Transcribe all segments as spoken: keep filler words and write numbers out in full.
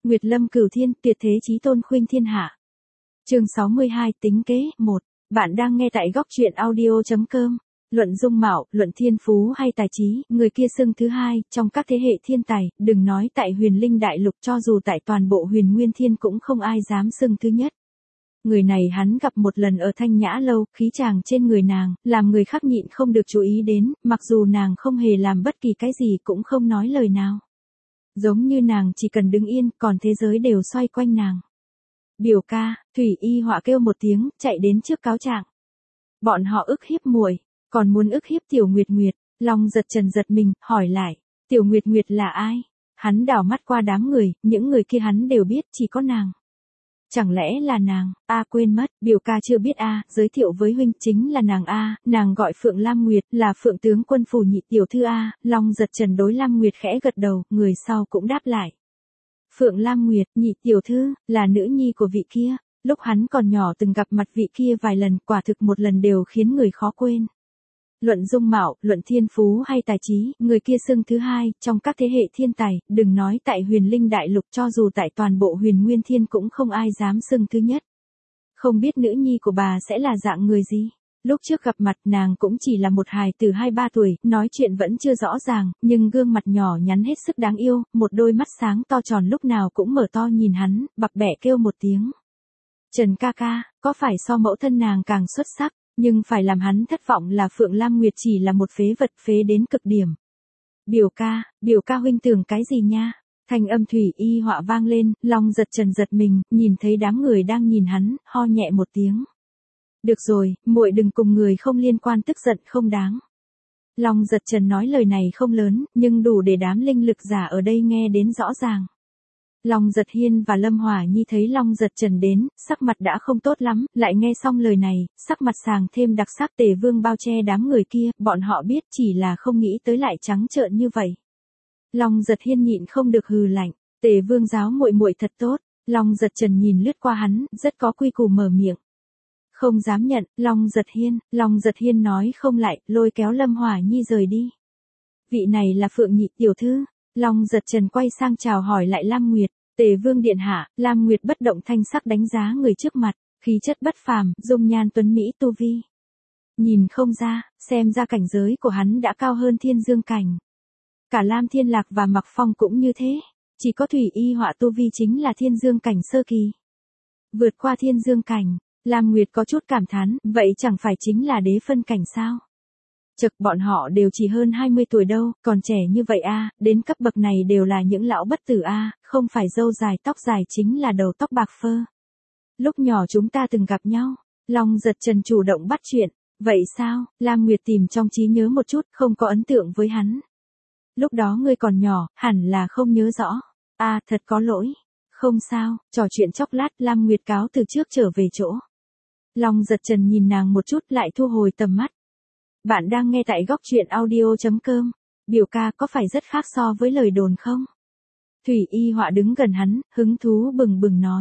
Nguyệt lâm cửu thiên, tuyệt thế chí tôn khuynh thiên hạ. Chương sáu mươi hai, tính kế, một. Bạn đang nghe tại góc truyện audio chấm com. Luận dung mạo, luận thiên phú hay tài trí, người kia xưng thứ hai, trong các thế hệ thiên tài, đừng nói tại huyền linh đại lục, cho dù tại toàn bộ huyền nguyên thiên cũng không ai dám xưng thứ nhất. Người này hắn gặp một lần ở Thanh Nhã Lâu, khí chàng trên người nàng, làm người khác nhịn không được chú ý đến, mặc dù nàng không hề làm bất kỳ cái gì cũng không nói lời nào. Giống như nàng chỉ cần đứng yên, còn thế giới đều xoay quanh nàng. Biểu ca, Thủy Y Họa kêu một tiếng, chạy đến trước cáo trạng. Bọn họ ức hiếp muội, còn muốn ức hiếp Tiểu Nguyệt Nguyệt. Long giật trần giật mình, hỏi lại, Tiểu Nguyệt Nguyệt là ai? Hắn đảo mắt qua đám người, những người kia hắn đều biết, chỉ có nàng. Chẳng lẽ là nàng? A quên mất, biểu ca chưa biết a, giới thiệu với huynh, chính là nàng a, nàng gọi Phượng Lam Nguyệt, là Phượng tướng quân phủ nhị tiểu thư a. Long giật trần đối Lam Nguyệt khẽ gật đầu, người sau cũng đáp lại. Phượng Lam Nguyệt, nhị tiểu thư, là nữ nhi của vị kia, lúc hắn còn nhỏ từng gặp mặt vị kia vài lần, quả thực một lần đều khiến người khó quên. Luận dung mạo, luận thiên phú hay tài trí, người kia xưng thứ hai, trong các thế hệ thiên tài, đừng nói tại huyền linh đại lục, cho dù tại toàn bộ huyền nguyên thiên cũng không ai dám xưng thứ nhất. Không biết nữ nhi của bà sẽ là dạng người gì? Lúc trước gặp mặt nàng cũng chỉ là một hài từ hai ba tuổi, nói chuyện vẫn chưa rõ ràng, nhưng gương mặt nhỏ nhắn hết sức đáng yêu, một đôi mắt sáng to tròn lúc nào cũng mở to nhìn hắn, bập bẹ kêu một tiếng. Trần ca ca, có phải so mẫu thân nàng càng xuất sắc? Nhưng phải làm hắn thất vọng là Phượng Lam Nguyệt chỉ là một phế vật, phế đến cực điểm. Biểu ca, biểu ca huynh tưởng cái gì nha? Thanh âm Thủy Y Họa vang lên, Long giật trần giật mình, nhìn thấy đám người đang nhìn hắn, ho nhẹ một tiếng. Được rồi, muội đừng cùng người không liên quan tức giận không đáng. Long giật trần nói lời này không lớn, nhưng đủ để đám linh lực giả ở đây nghe đến rõ ràng. Long giật hiên và Lâm Hỏa Nhi thấy Long giật trần đến, sắc mặt đã không tốt lắm, lại nghe xong lời này, sắc mặt sàng thêm đặc sắc. Tề Vương bao che đám người kia, bọn họ biết chỉ là không nghĩ tới lại trắng trợn như vậy. Long giật hiên nhịn không được hừ lạnh, Tề Vương giáo muội muội thật tốt. Long giật trần nhìn lướt qua hắn, rất có quy củ mở miệng. Không dám nhận, Long giật hiên, Long giật hiên nói không lại, lôi kéo Lâm Hỏa Nhi rời đi. Vị này là Phượng nhị tiểu thư. Long giật trần quay sang chào hỏi lại Lam Nguyệt. Tề Vương điện hạ. Lam Nguyệt bất động thanh sắc đánh giá người trước mặt, khí chất bất phàm, dung nhan tuấn mỹ tu vi. Nhìn không ra, xem ra cảnh giới của hắn đã cao hơn thiên dương cảnh. Cả Lam Thiên Lạc và Mặc Phong cũng như thế, chỉ có Thủy Y Họa tu vi chính là thiên dương cảnh sơ kỳ. Vượt qua thiên dương cảnh, Lam Nguyệt có chút cảm thán, vậy chẳng phải chính là đế phân cảnh sao? Chực, bọn họ đều chỉ hơn hai mươi tuổi đâu, còn trẻ như vậy a, đến cấp bậc này đều là những lão bất tử a, không phải râu dài tóc dài chính là đầu tóc bạc phơ. Lúc nhỏ chúng ta từng gặp nhau. Long giật trần chủ động bắt chuyện. Vậy sao? Lam Nguyệt tìm trong trí nhớ một chút, không có ấn tượng với hắn. Lúc đó ngươi còn nhỏ, hẳn là không nhớ rõ. A, thật có lỗi. Không sao, trò chuyện chốc lát, Lam Nguyệt cáo từ trước trở về chỗ. Long giật trần nhìn nàng một chút lại thu hồi tầm mắt. Bạn đang nghe tại góc truyện audio chấm com. Biểu ca có phải rất khác so với lời đồn không? Thủy Y Họa đứng gần hắn, hứng thú bừng bừng nói.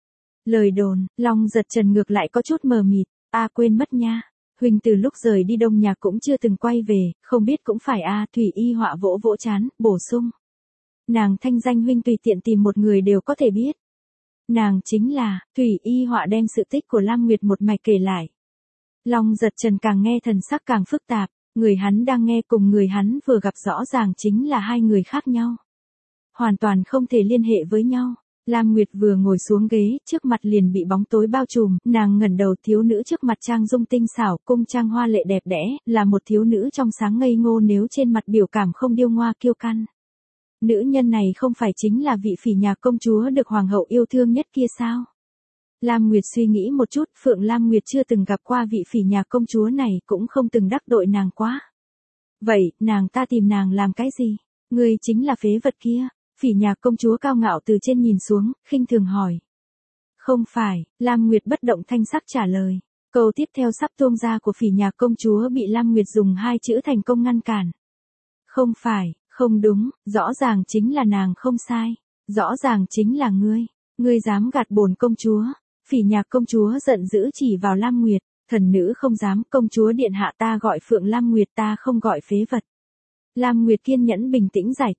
Lời đồn, Long giật trần ngược lại có chút mờ mịt. A quên mất nha. Huynh từ lúc rời đi Đông Nhạc cũng chưa từng quay về, không biết cũng phải a. Thủy Y Họa vỗ vỗ chán, bổ sung. Nàng thanh danh huynh tùy tiện tìm một người đều có thể biết. Nàng chính là, Thủy Y Họa đem sự tích của Lam Nguyệt một mạch kể lại. Long giật trần càng nghe thần sắc càng phức tạp, người hắn đang nghe cùng người hắn vừa gặp rõ ràng chính là hai người khác nhau. Hoàn toàn không thể liên hệ với nhau. Lam Nguyệt vừa ngồi xuống ghế, trước mặt liền bị bóng tối bao trùm, nàng ngẩng đầu, thiếu nữ trước mặt trang dung tinh xảo, cung trang hoa lệ đẹp đẽ, là một thiếu nữ trong sáng ngây ngô nếu trên mặt biểu cảm không điêu ngoa kiêu căng. Nữ nhân này không phải chính là vị phỉ nhạc công chúa được hoàng hậu yêu thương nhất kia sao? Lam Nguyệt suy nghĩ một chút, Phượng Lam Nguyệt chưa từng gặp qua vị phỉ nhạc công chúa này, cũng không từng đắc tội nàng quá. Vậy, nàng ta tìm nàng làm cái gì? Ngươi chính là phế vật kia. Phỉ nhạc công chúa cao ngạo từ trên nhìn xuống, khinh thường hỏi. Không phải, Lam Nguyệt bất động thanh sắc trả lời. Câu tiếp theo sắp tuôn ra của phỉ nhạc công chúa bị Lam Nguyệt dùng hai chữ thành công ngăn cản. Không phải, không đúng, rõ ràng chính là nàng không sai. Rõ ràng chính là ngươi. Ngươi dám gạt bổn công chúa. Phỉ nhạc công chúa giận dữ chỉ vào Lam Nguyệt. Thần nữ không dám, công chúa điện hạ ta gọi Phượng Lam Nguyệt, ta không gọi phế vật. Lam Nguyệt kiên nhẫn bình tĩnh giải thích.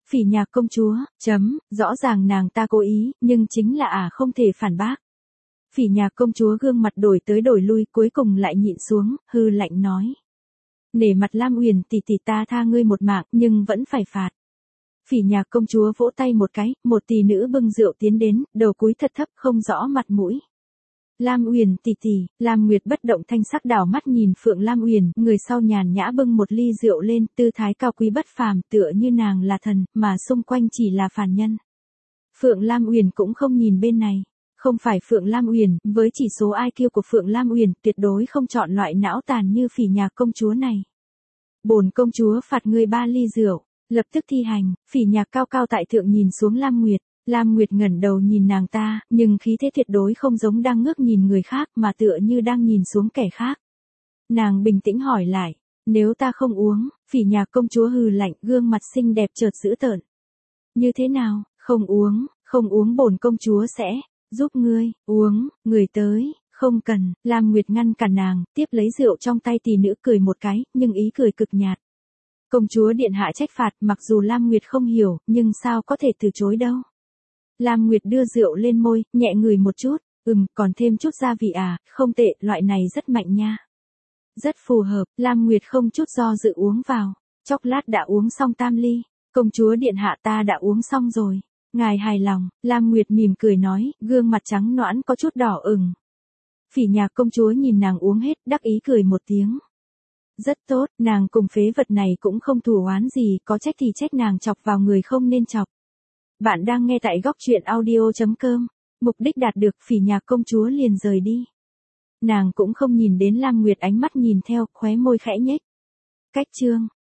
Phỉ nhạc công chúa, chấm, rõ ràng nàng ta cố ý, nhưng chính là à không thể phản bác. Phỉ nhạc công chúa gương mặt đổi tới đổi lui cuối cùng lại nhịn xuống, hư lạnh nói. Nể mặt Lam Uyển tỷ tỷ ta tha ngươi một mạng nhưng vẫn phải phạt. Phỉ nhạc công chúa vỗ tay một cái, một tỷ nữ bưng rượu tiến đến, đầu cúi thật thấp không rõ mặt mũi. Lam Uyển tỷ tỷ, Lam Nguyệt bất động thanh sắc đảo mắt nhìn Phượng Lam Uyển, người sau nhàn nhã bưng một ly rượu lên, tư thái cao quý bất phàm, tựa như nàng là thần, mà xung quanh chỉ là phàm nhân. Phượng Lam Uyển cũng không nhìn bên này, không phải Phượng Lam Uyển, với chỉ số i kiu của Phượng Lam Uyển, tuyệt đối không chọn loại não tàn như phỉ nhạc công chúa này. Bổn công chúa phạt ngươi ba ly rượu, lập tức thi hành. Phỉ nhạc cao cao tại thượng nhìn xuống Lam Nguyệt. Lam Nguyệt ngẩng đầu nhìn nàng ta, nhưng khí thế tuyệt đối không giống đang ngước nhìn người khác mà tựa như đang nhìn xuống kẻ khác. Nàng bình tĩnh hỏi lại, nếu ta không uống, phỉ nhạc công chúa hừ lạnh, gương mặt xinh đẹp chợt dữ tợn. Như thế nào, không uống, không uống bổn công chúa sẽ giúp ngươi uống, người tới, không cần. Lam Nguyệt ngăn cản nàng, tiếp lấy rượu trong tay tỷ nữ cười một cái, nhưng ý cười cực nhạt. Công chúa điện hạ trách phạt, mặc dù Lam Nguyệt không hiểu, nhưng sao có thể từ chối đâu. Lam Nguyệt đưa rượu lên môi, nhẹ ngửi một chút, ừm, còn thêm chút gia vị à, không tệ, loại này rất mạnh nha. Rất phù hợp, Lam Nguyệt không chút do dự uống vào, chốc lát đã uống xong tam ly, công chúa điện hạ ta đã uống xong rồi, ngài hài lòng. Lam Nguyệt mỉm cười nói, gương mặt trắng nõn có chút đỏ ửng. Phỉ nhạc công chúa nhìn nàng uống hết, đắc ý cười một tiếng. Rất tốt, nàng cùng phế vật này cũng không thù oán gì, có trách thì trách nàng chọc vào người không nên chọc. Bạn đang nghe tại góc truyện audio chấm com. Mục đích đạt được, phỉ nhạc công chúa liền rời đi. Nàng cũng không nhìn đến Lam Nguyệt, ánh mắt nhìn theo, khóe môi khẽ nhếch. Cách chương.